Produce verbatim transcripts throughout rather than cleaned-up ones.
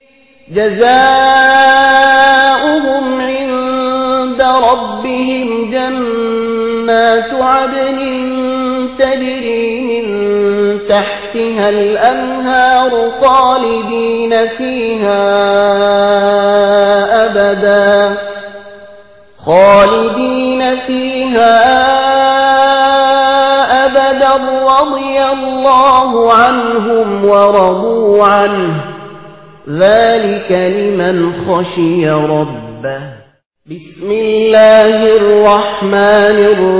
جزاؤهم عند ربهم جنات عدن تجري من تحتها الأنهار خالدين فيها أبدا خالدين فيها أبدا رضي الله عنهم ورضوا عنه ذلك لمن خشي ربه. بسم الله الرحمن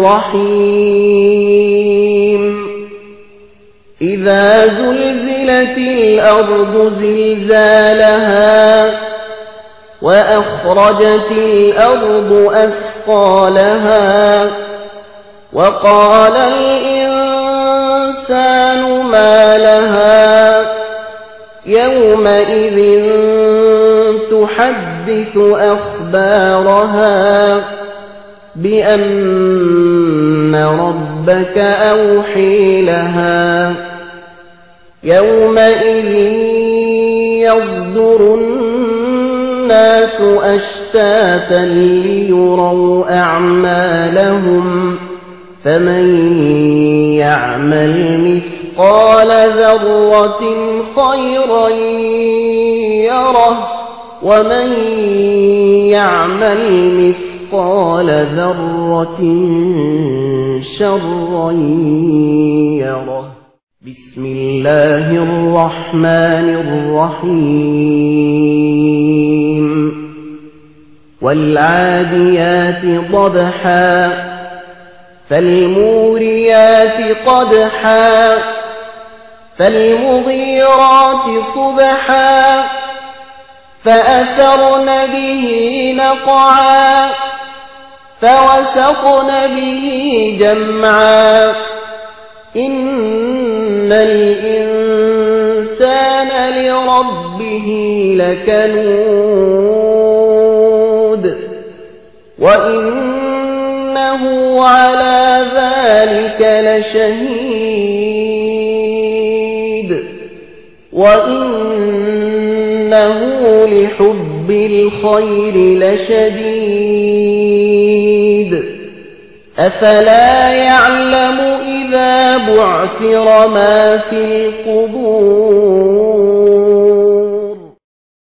الرحيم. إذا زلزلت الأرض زلزالها وأخرجت الأرض أثقالها وقال الإنسان ما لها يومئذ تحدث أخبارها بأن ربك أوحي لها يومئذ يصدر الناس أشتاتا ليروا أعمالهم فمن يعمل مثقال ذرة خيرا يره ومن يعمل مثقال ذرة شرا يره. بسم الله الرحمن الرحيم. والعاديات ضبحا فالموريات قدحا فالمغيرات صبحا فأثرن به نقعا فوسطن به جمعا إن الإنسان لربه لكنود وإنه على ذلك لشهيد وإنه لحب الخير لشديد أفلا يعلم إذا بعثر ما في القبور